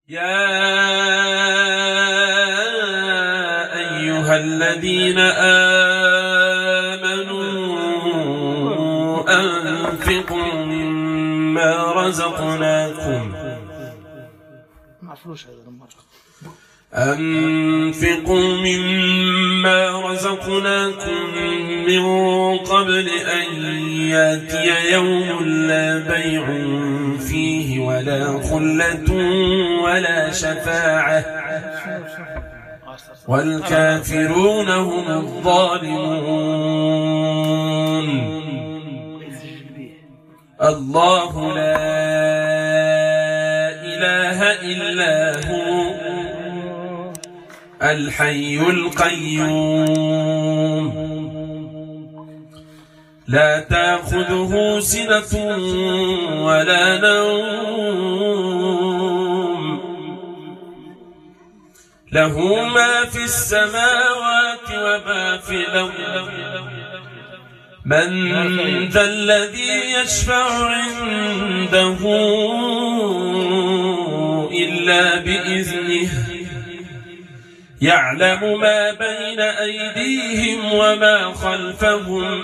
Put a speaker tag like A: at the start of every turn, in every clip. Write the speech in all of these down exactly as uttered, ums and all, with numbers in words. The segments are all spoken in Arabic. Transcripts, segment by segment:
A: يا أيها الذين آمنوا أنفقوا مما رزقناكم أنفقوا مما رزقناكم من قبل أن يأتي يوم لا بيع فيه ولا خلة ولا شفاعة والكافرون هم الظالمون. الله لا إله إلا هو الحي القيوم لا تأخذه سنة ولا نوم له ما في السماوات وما في الأرض من ذا الذي يشفع عنده إلا بإذنه يعلم ما بين أيديهم وما خلفهم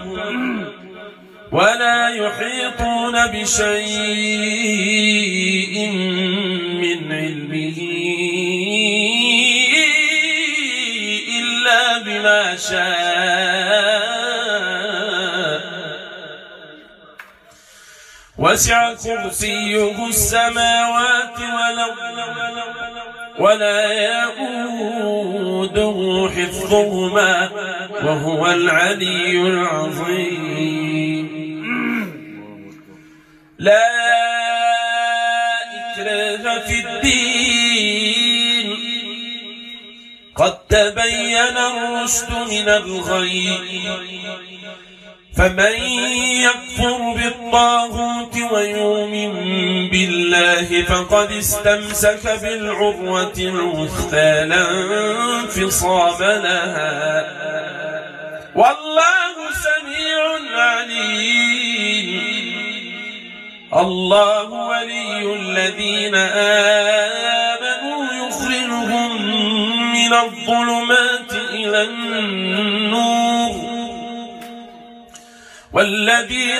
A: ولا يحيطون بشيء من علمه إلا بما شاء وسع كرسيه السماوات والأرض ولا يؤوده حفظهما وهو العلي العظيم. لا إكراه في الدين قد تبين الرشد من الغي فمن يكفر بالطاغوت ويؤمن بالله فقد استمسك بالعروة الوثقى لا انفصام لها والله سميع عليم. الله ولي الذين آمنوا يخرجهم من الظلمات إلى النور والذين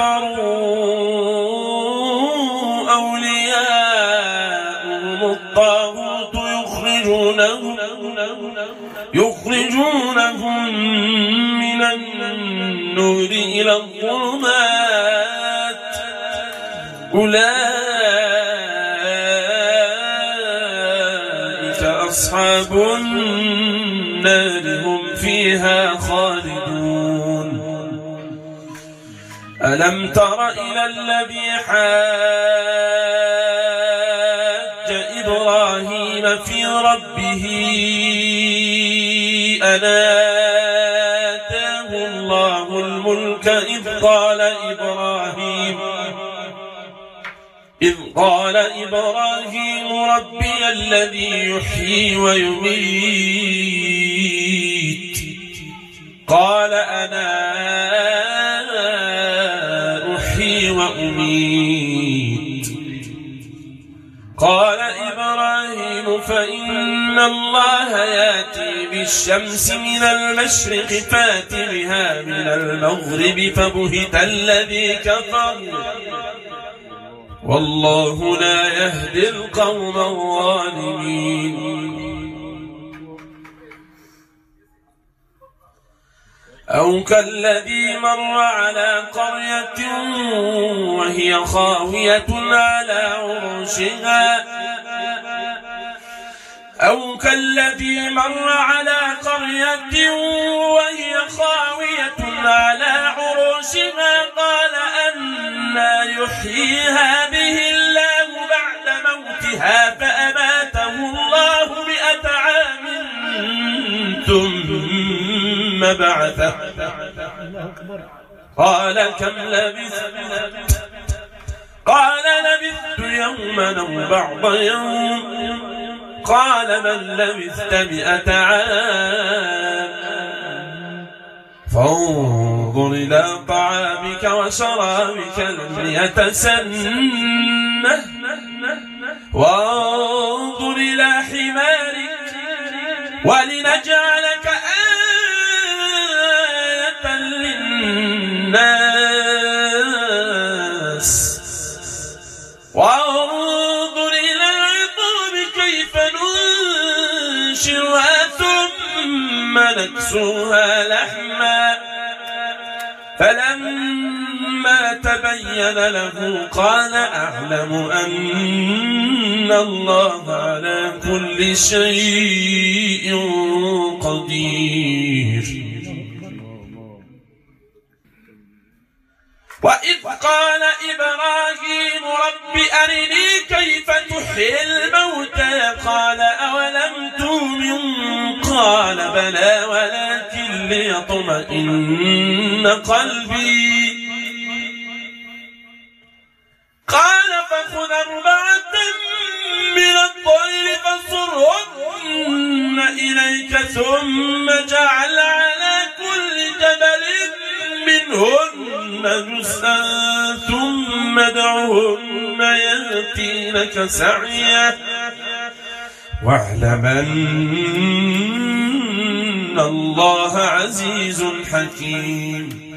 A: كفروا أولياءهم الطاغوت يخرجونهم يخرجونهم من النور إلى الظلمات أولئك أصحاب النار هم فيها خالدون. ألم تر إلى الذي حاج إبراهيم في ربه أن آتاه الله الملك إذ قال إبراهيم إذ قال إبراهيم ربي الذي يحيي ويميت قال أنا أحيي وأميت قال إبراهيم فإن الله يأتي بالشمس من المشرق فات بها من المغرب فبهت الذي كفر والله لا يهدي القوم الظالمين. أو كالذي مر على قرية وهي خاوية على عروشها أو كالذي مر على قرية وهي خاوية على عروشها قال أنى يحيي هذه الله بعد موتها فأماته الله مئة عام ثم بعثه قال كم لبثت قال لبثت يوما أو بعض يوم قال بل لبثت مئة عام فانظر إلى طعامك وشرابك لم يتسنه وانظر ولنجعلك آية للناس وانظر إلى العظام كيف ننشرها ثم نكسوها لحما فلما تبين له قال أعلم أن الله على كل شيء قدير. وإذ قال إبراهيم رب أرني كيف تحيي الموتى قال أولم تؤمن قال بلى ولكن ليطمئن قلبي قال فخذ أربعة من الطير فصرهن إليك ثم اجعل على كل جبل منهن جزءا ثم ادعهن يأتينك سعيا واعلم أن الله عزيز حكيم.